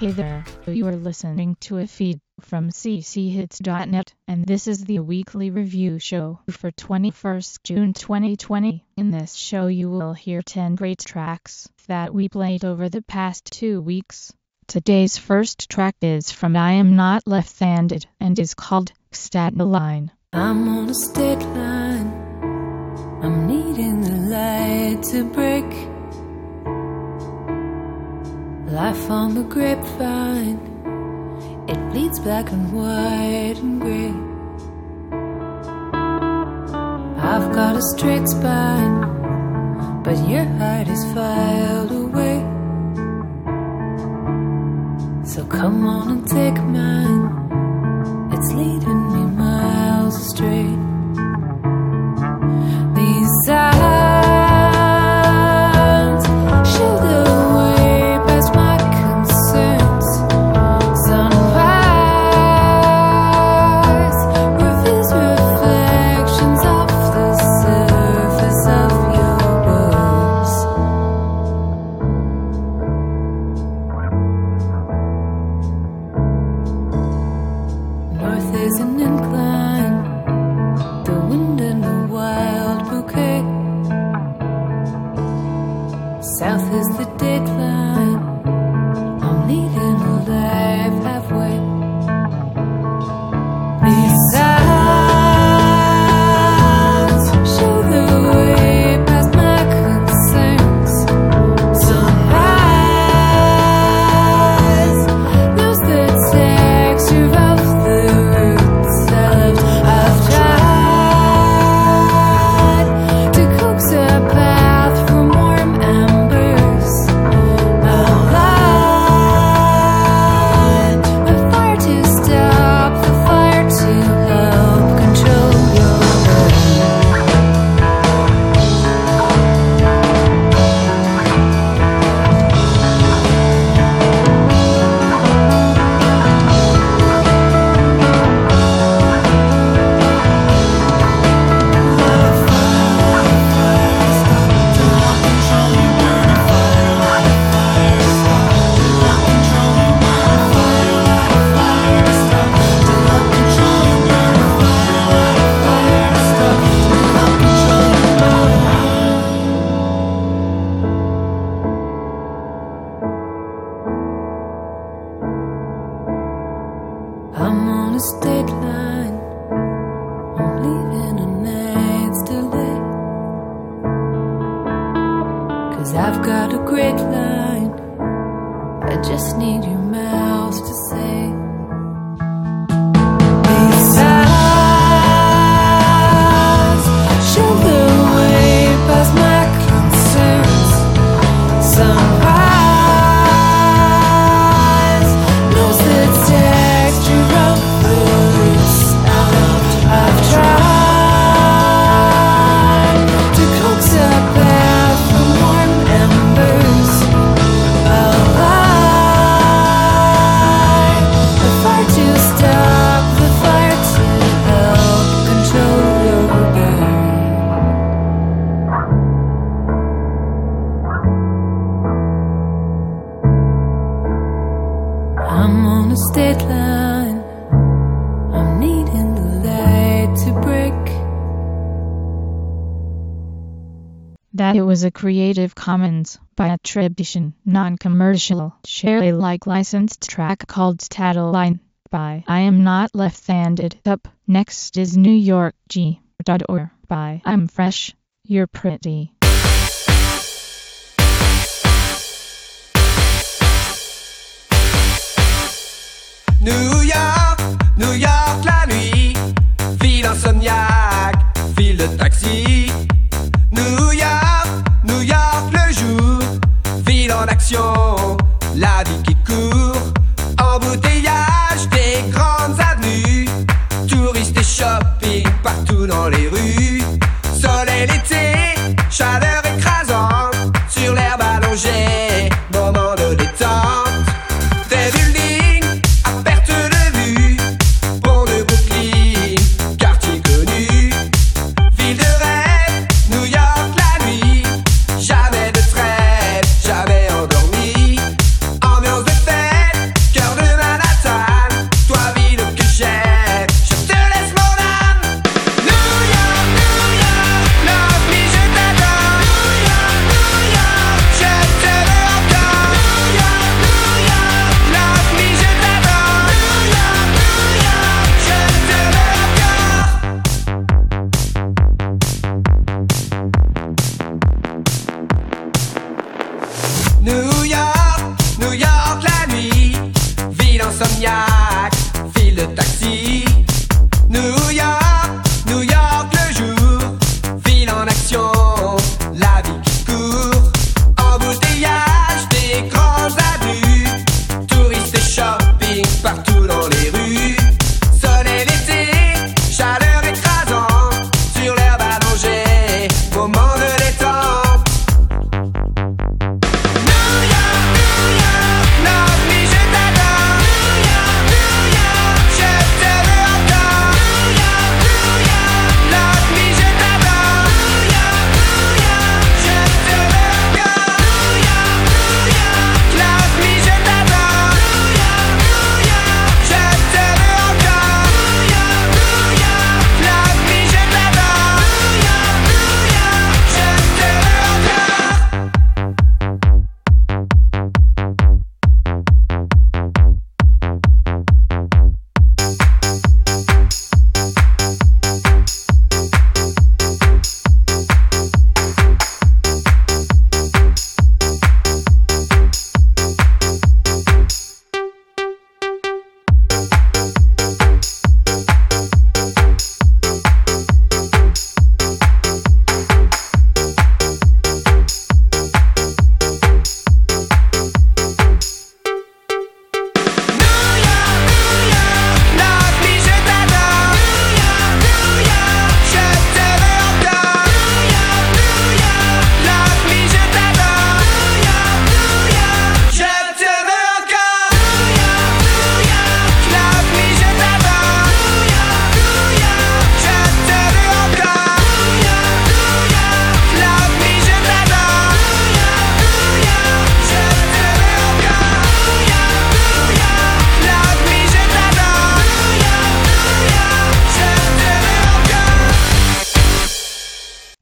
Hey there, you are listening to a feed from cchits.net, and this is the weekly review show for 21st June 2020. In this show you will hear 10 great tracks that we played over the past 2 weeks. Today's first track is from I Am Not Left-Handed and is called Staten Line. I'm on a state line, I'm needing the light to break. Life on the grapevine, it bleeds black and white and grey. I've got a straight spine, but your heart is filed away. So come on and take mine, it's leading me miles astray. These signs show the way past my concerns. Sunrise reveals reflections off the surface of your words. North is an incline, the wind and the wild bouquet. South is the deadline, I'm leading a life halfway. These signs show the way past my concerns. Sunrise knows the texture of the roots I left. I've tried to coax a path from warm embers. I'll light a fire to stop the fire, to help control your burn. I'm on a state line, I'm leaving a night's delay. 'Cause I've got a great line, I just need your mouth to say. These signs show the way past my concerns. Sunrise knows the texture of the roots I loved. I've tried to coax a path from warm embers. I'll light a fire to stop the fire, to help control your burn. I'm on a state line, I'm needing the light to break. That it was a Creative Commons by attribution, non-commercial, share Alike licensed track called Staten Line by I Am Not Left-Handed. Up next is New York G.org by I'm Fresh, You're Pretty. New York la nuit, ville insomniaque, ville de taxi. New York le jour, ville en action, la vie qui court. Embouteillage des grandes avenues, touristes et shopping partout dans les rues. Soleil l'été, chaleur écrasante, sur l'herbe allongée, moment de détente. Des buildings à perte de vue, pont de Brooklyn, quartier connu. Ville de rêve, New York la nuit, jamais de trêve, jamais endormi. Ambiance de fête,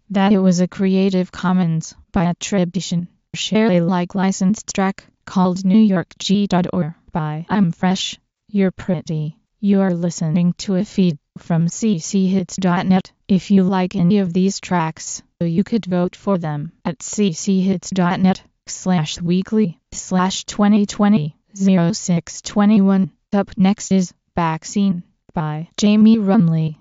that it was a Creative Commons by attribution, share Alike licensed track called New York G.or by I'm Fresh, You're Pretty. You are listening to a feed from cchits.net. If you like any of these tracks, you could vote for them at cchits.net/weekly/2020-0621. Up next is Vaccine by Jamie Rumley.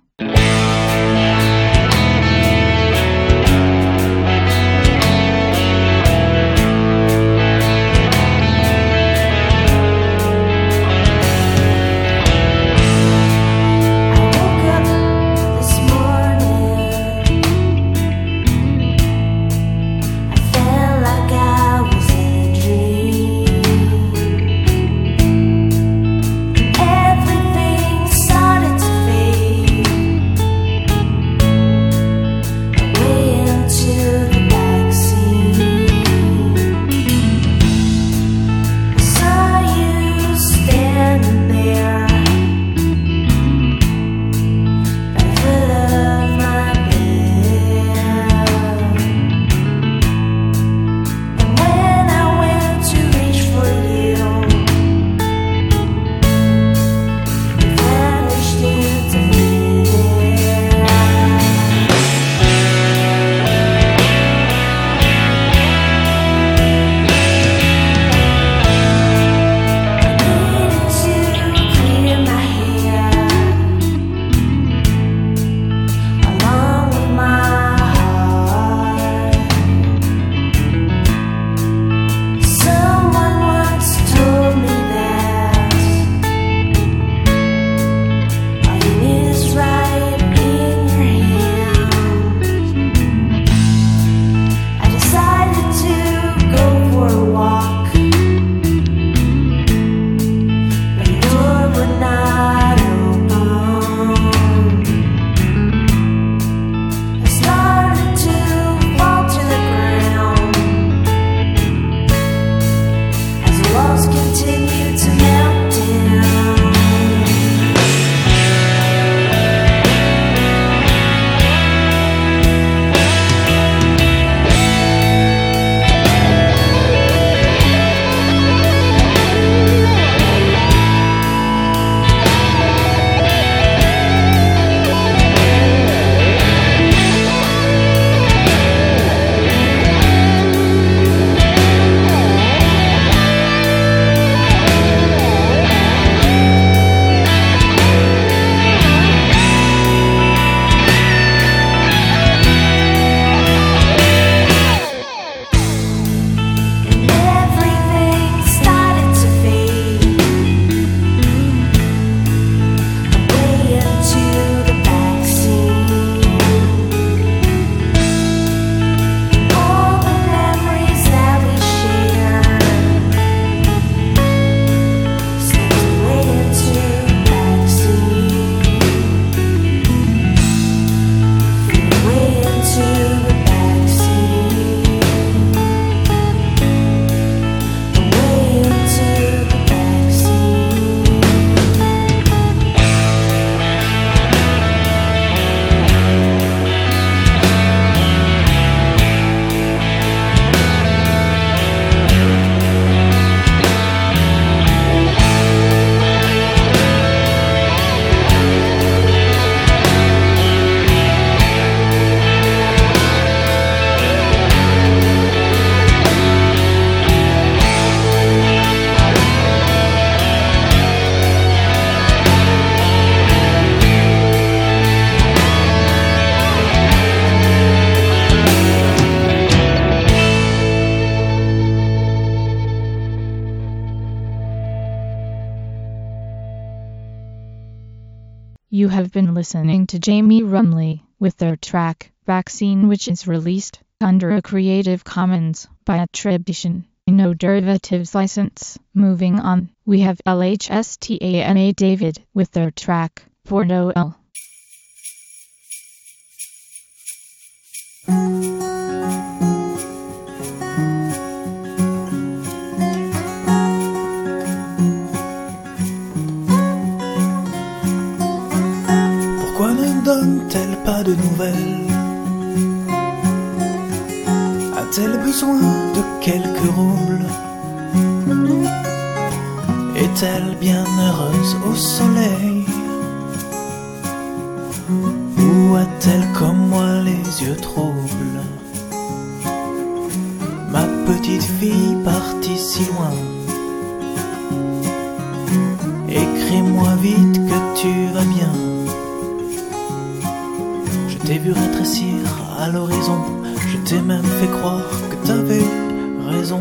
You have been listening to Jamie Rumley with their track Vaccine, which is released under a Creative Commons by attribution, no derivatives license. Moving on, we have LHSTANA David with their track For Noel. Pourquoi ne donne-t-elle pas de nouvelles? A-t-elle besoin de quelques roubles? Est-elle bien heureuse au soleil? Ou a-t-elle comme moi les yeux troubles? Ma petite fille partie si loin, écris-moi vite que tu vas bien. Je t'ai vu rétrécir à l'horizon, je t'ai même fait croire que t'avais raison.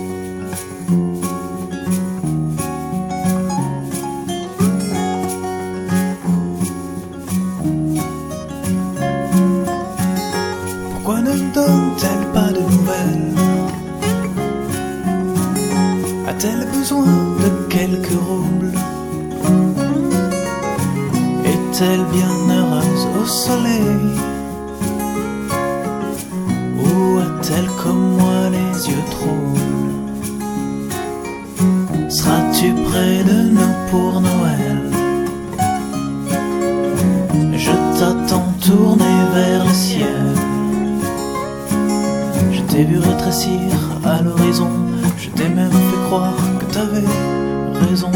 Pourquoi ne donne-t-elle pas de nouvelles? A-t-elle besoin de quelques roubles? Est-elle bien heureuse au soleil? Ou a-t-elle comme moi les yeux troubles? Seras-tu près de nous pour Noël? Je t'attends tourné vers le ciel. Je t'ai vu rétrécir à l'horizon, je t'ai même fait croire que t'avais raison.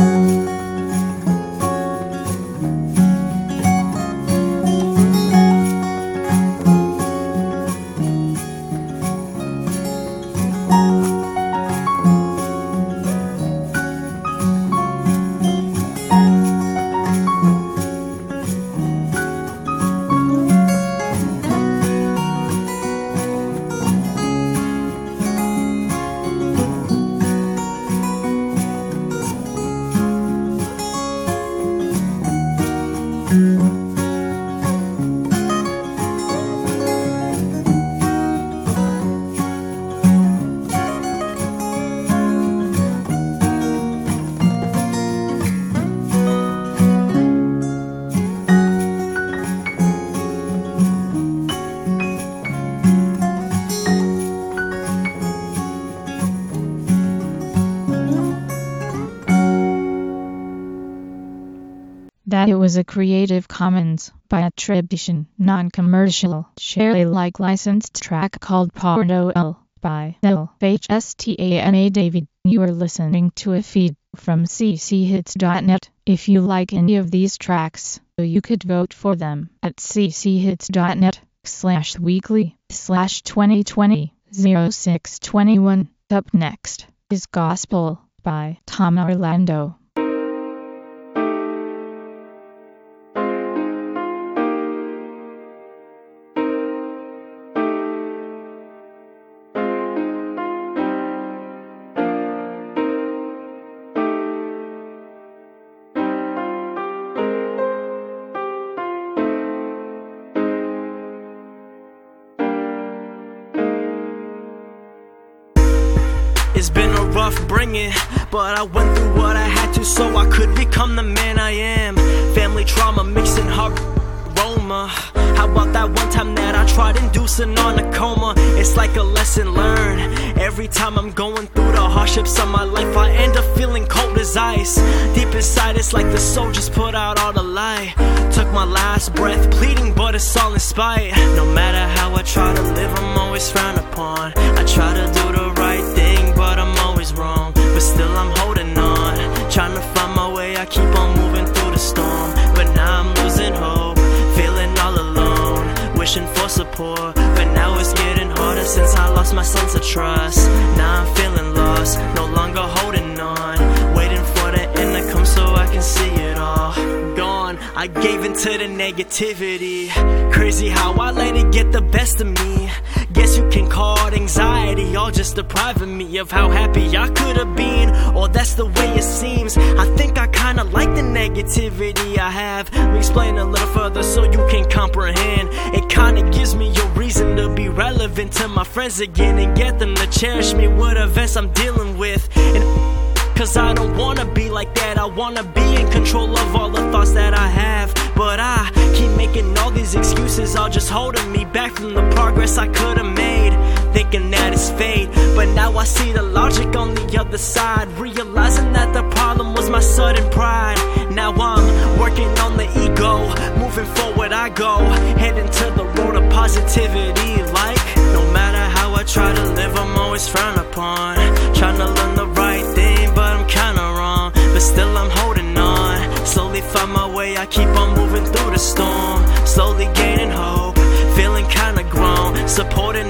That it was a Creative Commons by attribution, non-commercial, share-alike licensed track called Porno L by LHSTANA David. You are listening to a feed from cchits.net. If you like any of these tracks, you could vote for them at cchits.net/weekly/2020-0621. Up next is Gospel by Tom Orlando. It's been a rough bringing, but I went through what I had to so I could become the man I am. Family trauma mixing hard aroma. How about that one time that I tried inducing on a coma? It's like a lesson learned. Every time I'm going through the hardships of my life, I end up feeling cold as ice. Deep inside it's like the soldiers put out all the light. Took my last breath pleading, but it's all in spite. No matter how I try to live, I'm always frowned upon. I try to do the right thing, but I'm always wrong. But still I'm holding on, trying to find my way. I keep on moving through the storm, but now I'm losing hope, feeling all alone, wishing for support. But now it's getting harder since I lost my sense of trust. Now I'm feeling lost, no longer holding on, waiting for the end to come so I can see it all. Gone, I gave into the negativity. Crazy how I let it get the best of me. Guess you can call it anxiety, all just depriving me of how happy I could have been. Or that's the way it seems. I think I kinda like the negativity I have. Let me explain a little further so you can comprehend. It kinda gives me a reason to be relevant to my friends again, and get them to cherish me with events I'm dealing with. And cause I don't wanna be like that, I wanna be in control of all the thoughts that I have. But I keep making all these excuses, all just holding me back from the progress I could've made, thinking that it's fate. But now I see the logic on the other side, realizing that the problem was my sudden pride. Now I'm working on the ego, moving forward I go, heading to the road of positivity. Like, no matter how I try to live,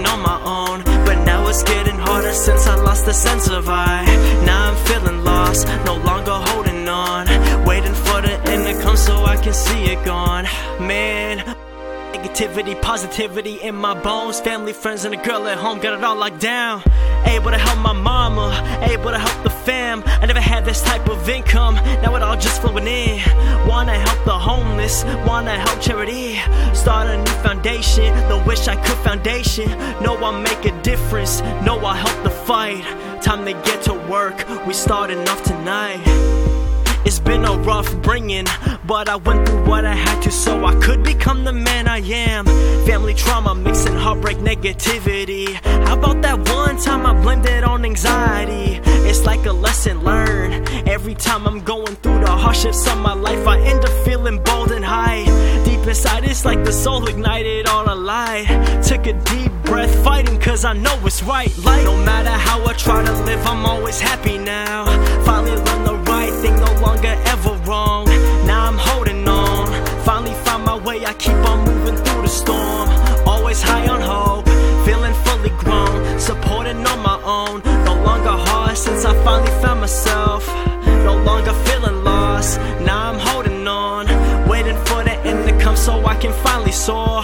living on my own, but now it's getting harder since I lost the sense of I. Now I'm feeling lost, no longer holding on, waiting for the end to come so I can see it gone. Man, negativity, positivity in my bones, family, friends, and a girl at home, got it all locked down. Able to help my mama, able to help the fam. I never had this type of income, now it all just flowing in. Wanna help the homeless, wanna help charity, start a new foundation, the wish I could foundation. Know I'll make a difference, know I'll help the fight. Time to get to work, we starting off tonight. It's been a rough bringing, but I went through what I had to so I could become the man I am. Family trauma, mixing heartbreak, negativity. How about that one time I blamed it on anxiety? It's like a lesson learned. Every time I'm going through the hardships of my life, I end up feeling bold and high. Deep inside, it's like the soul ignited on a light. Took a deep breath, fighting cause I know it's right. Like, no matter how I try to live, I'm always happy now. Finally learned the right thing, no longer ever wrong. Now I'm holding on, finally found my way. I keep on moving through the storm, always high on hope, feeling fully grown, supporting on my own. No longer hard since I finally found myself, no longer feeling lost. Now I'm holding on, waiting for the end to come so I can finally soar.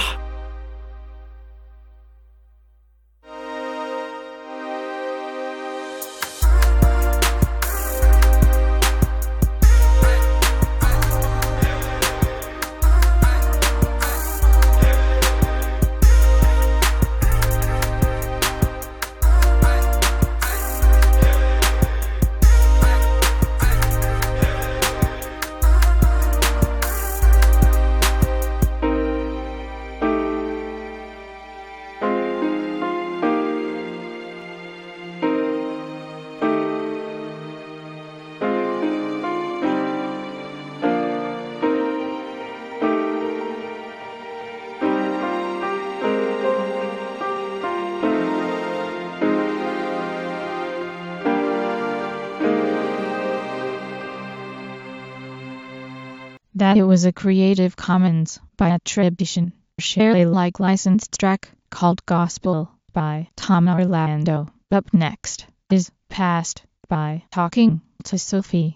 That it was a Creative Commons by attribution, share Alike licensed track called Gospel by Tom Orlando. Up next is Past by Talking to Sophie.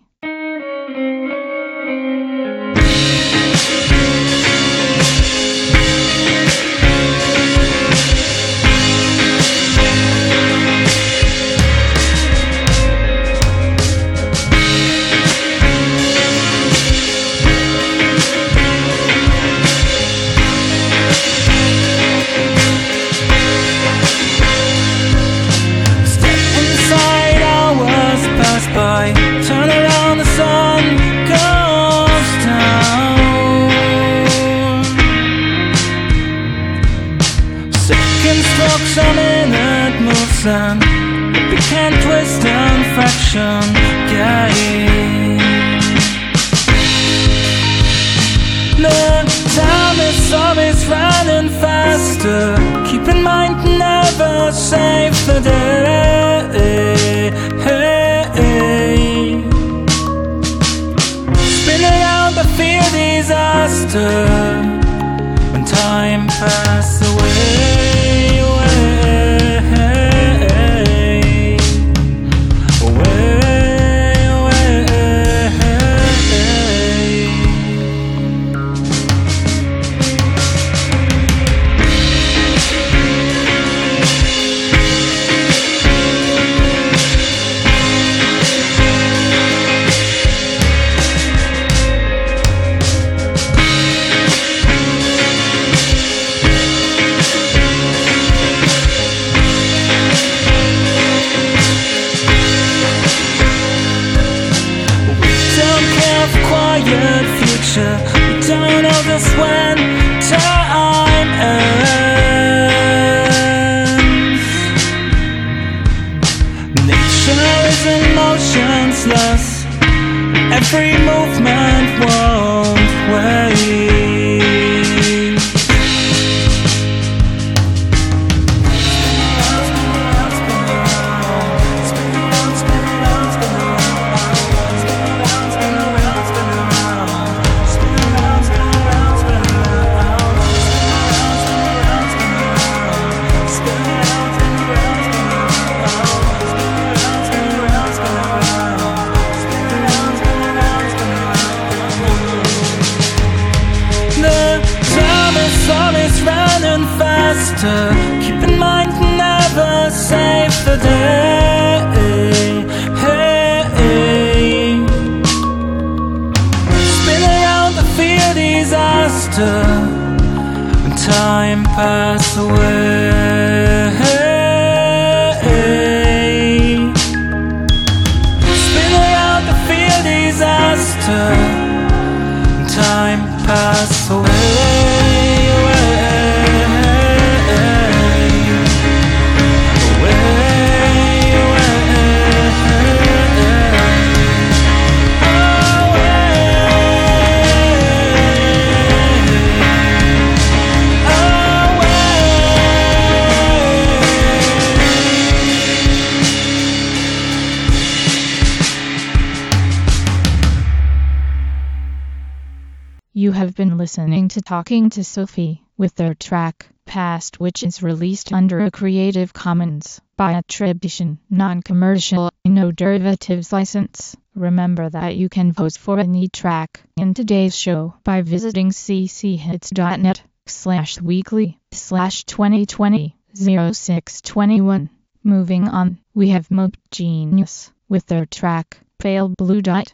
Turn around, the sun goes down. Second strokes, a minute moves on. We can twist and fraction gain. The time is always running faster. Keep in mind, never save the day. Spin around but fear disaster when time passes away, away, away, We don't know just when time ends. Nature is emotionless. Every movement won't wait. Spin day. Spin around the fear disaster and time pass away. Spin around the fear disaster and time pass away. You have been listening to Talking to Sophie with their track Past, which is released under a Creative Commons by attribution, non-commercial, no derivatives license. Remember that you can vote for any track in today's show by visiting cchits.net/weekly/2020-0621. Moving on, we have Mope Genius with their track Pale Blue Dot.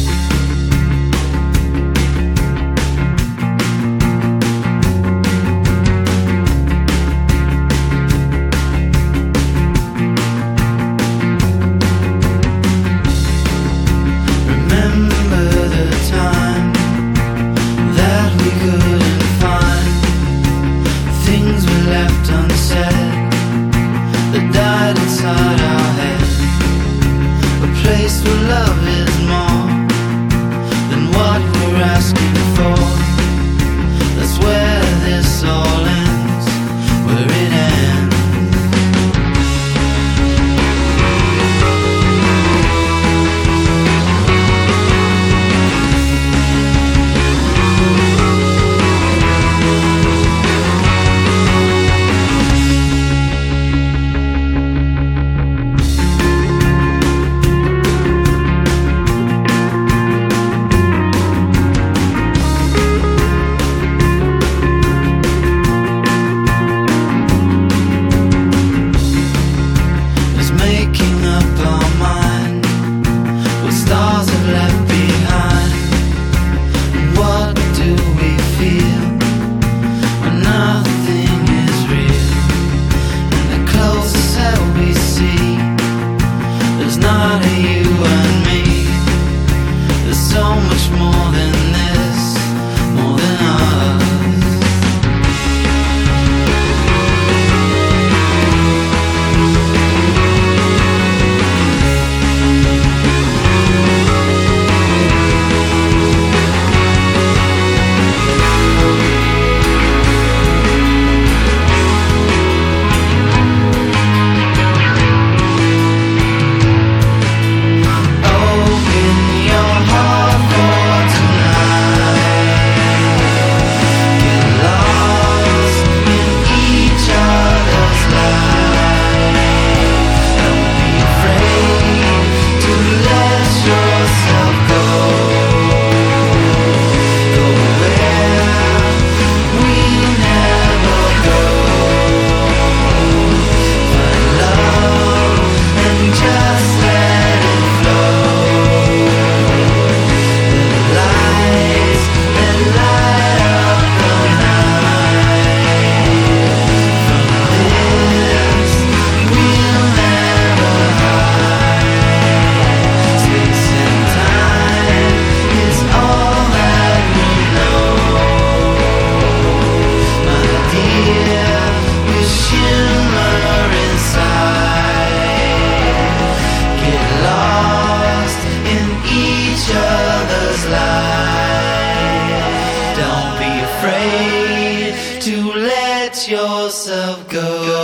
yourself go.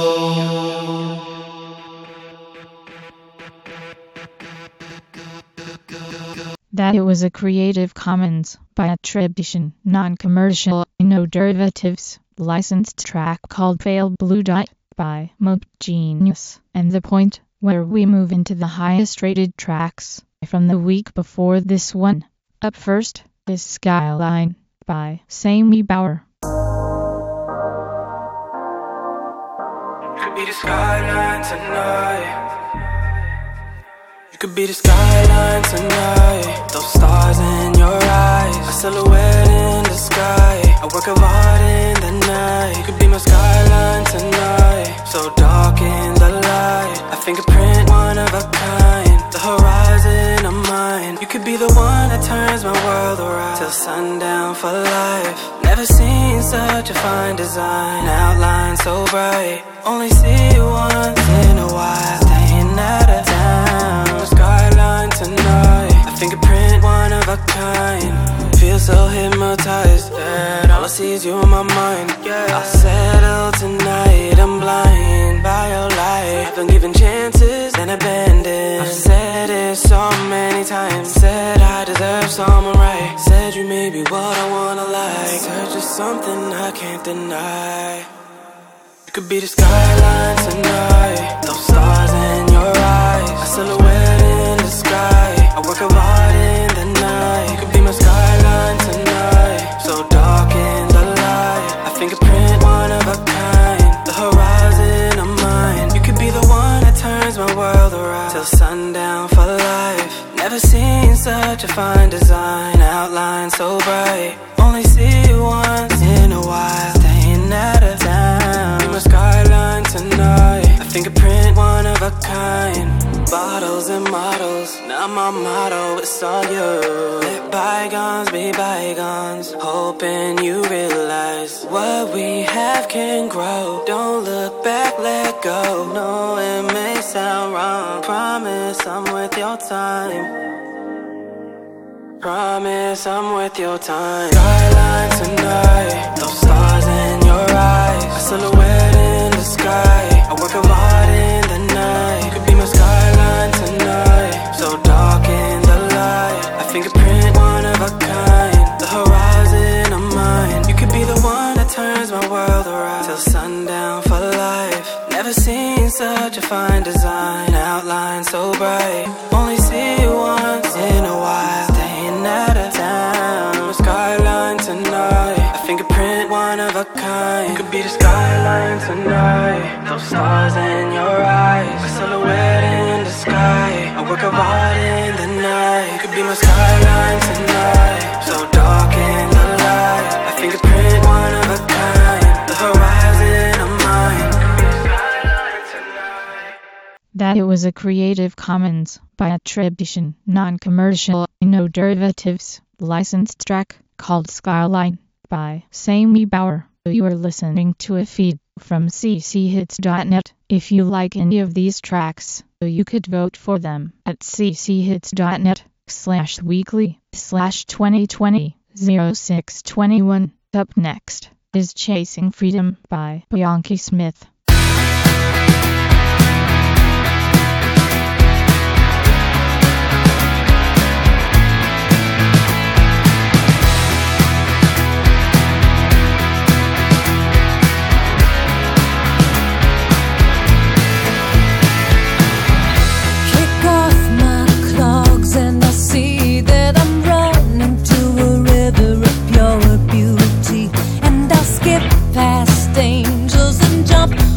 That it was a Creative Commons by attribution, non-commercial, no derivatives, licensed track called Pale Blue Dot by Mope Genius, and the point where we move into the highest rated tracks from the week before this one. Up first is Skyline by Sammy Bauer. Could be the skyline tonight. You could be the skyline tonight. Those stars in your eyes, a silhouette in the sky, a work of art in the night. You could be my skyline tonight. So dark in the light, a fingerprint, one of a kind. The horizon of mine. You could be the one that turns my world around till sundown for life. Never seen such a fine design, outline so bright. Only see you once in a while, staying out of town. The skyline tonight, a fingerprint, one of a kind. Feel so hypnotized that all I see is you in my mind. I'll settle tonight, I'm blind by your light. I've been given chances and abandoned. I've said it so many times, said I deserve someone right. Said you may be what I wanna like. Search for something I can't deny. You could be the skyline tonight. Those stars in your eyes, a silhouette in the sky, a work of art in the night. You could be my skyline tonight. So dark in the light, a fingerprint, one of a kind. The horizon of mine. You could be the one that turns my world around till sundown for life. Never seen such a fine design, outline so bright. Only see you once in a while, staying out of town. Be my skyline tonight, a fingerprint, one of a kind. Bottles and models, not my motto, it's all you. Let bygones be bygones, hoping you realize what we have can grow. Don't look back, let go. No, it may sound wrong, promise I'm with your time. Promise I'm with your time. Skyline tonight, those stars in your eyes, a silhouette in the sky, a work of art in the night. You could be my skyline tonight. So dark in the light, a fingerprint, one of a kind. The horizon of mine. You could be the one that turns my world around till sundown for life. Never seen such a fine design, outline so bright. Only see you once in a while, out of town. Skyline tonight, a fingerprint, one of a kind. You could be the skyline tonight. Those stars in your eyes, a silhouette in the sky, a work of art in the night. You could be my skyline tonight. So dark in the light, a fingerprint, one of a kind. The horizon of mine. That it was a Creative Commons by attribution, non-commercial, no derivatives, licensed track called Skyline by Sammy Bauer. You are listening to a feed from cchits.net. If you like any of these tracks, you could vote for them at cchits.net/weekly/2020-0621. Up next is Chasing Freedom by Bianchi Smith. And I see that I'm running to a river of pure beauty, and I'll skip past angels and jump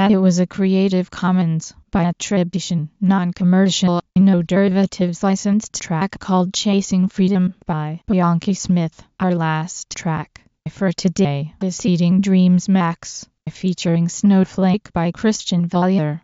that it was a Creative Commons by attribution, non-commercial, no derivatives licensed track called Chasing Freedom by Bianchi Smith. Our last track for today is Eating Dreams Max, featuring Snowflake by Christian Valier.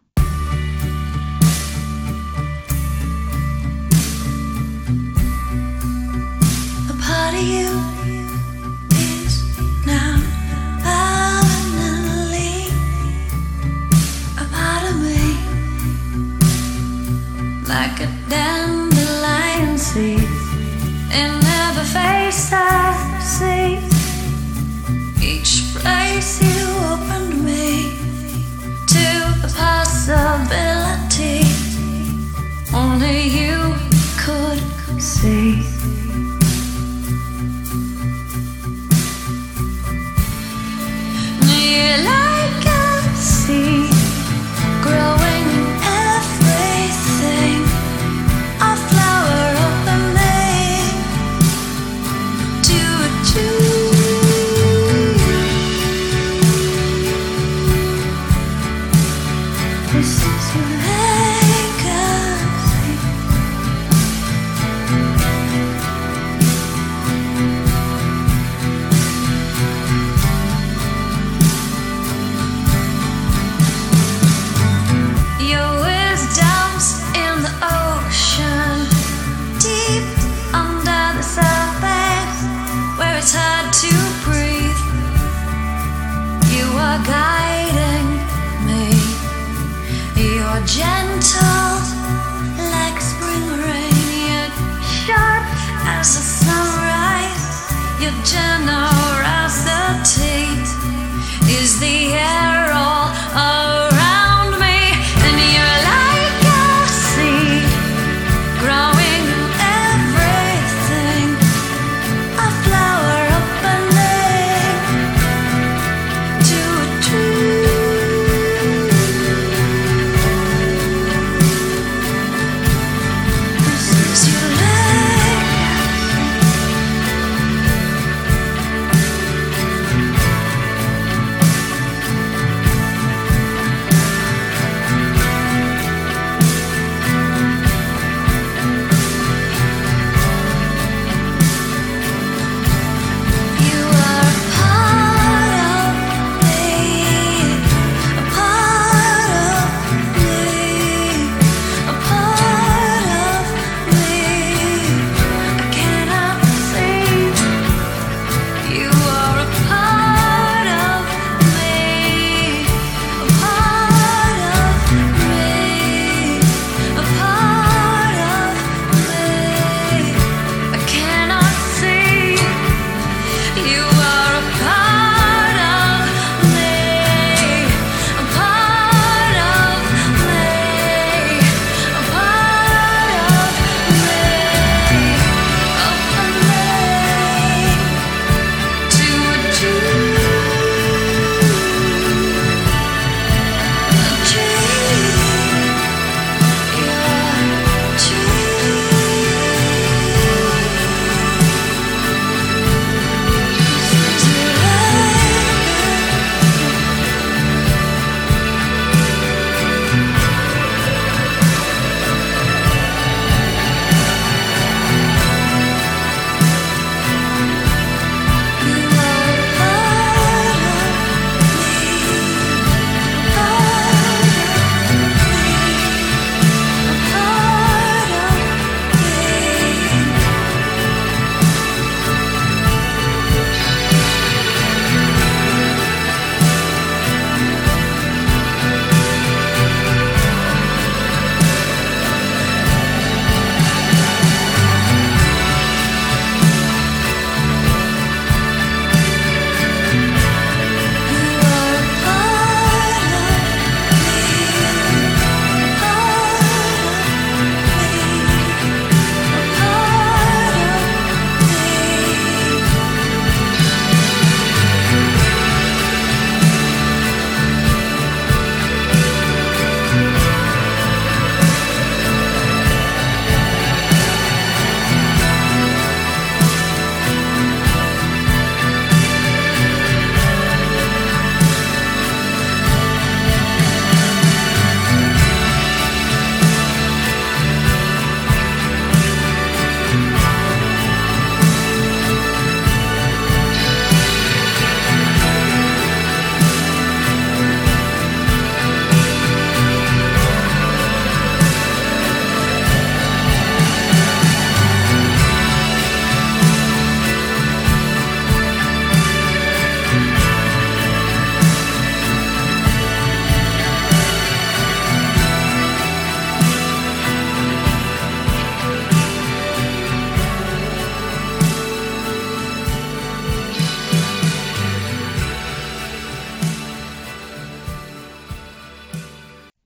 A part of you is now permanently a part of me, like a dandelion seed in every face I see. Each place you opened me to a possibility only you could see. You're like a seed growing in everything, a flower opening to a tree. This is your legacy. Your wisdom's in the ocean, deep under the surface, where it's hard to breathe. You are guiding me. You're gentle like spring rain. You're sharp as the sunrise. Your generosity is the air all around me. And you're like a seed growing in everything, a flower opening to a tree. This is your legacy.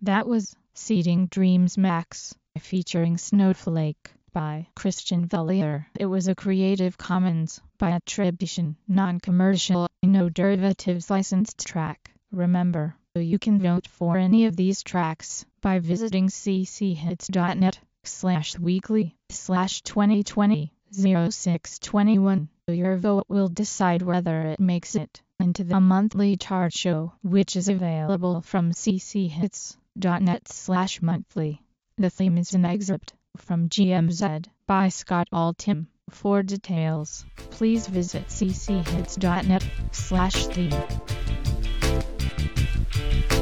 That was Seeding Dreams Max, featuring Snowflake, by Christian Vellier. It was a Creative Commons by attribution, non-commercial, no derivatives licensed track. Remember, you can vote for any of these tracks by visiting cchits.net/weekly/2020-0621. Your vote will decide whether it makes it into the monthly chart show, which is available from cchits.net/monthly. The theme is an excerpt from GMZ by Scott Altham. For details, please visit cchits.net/theme.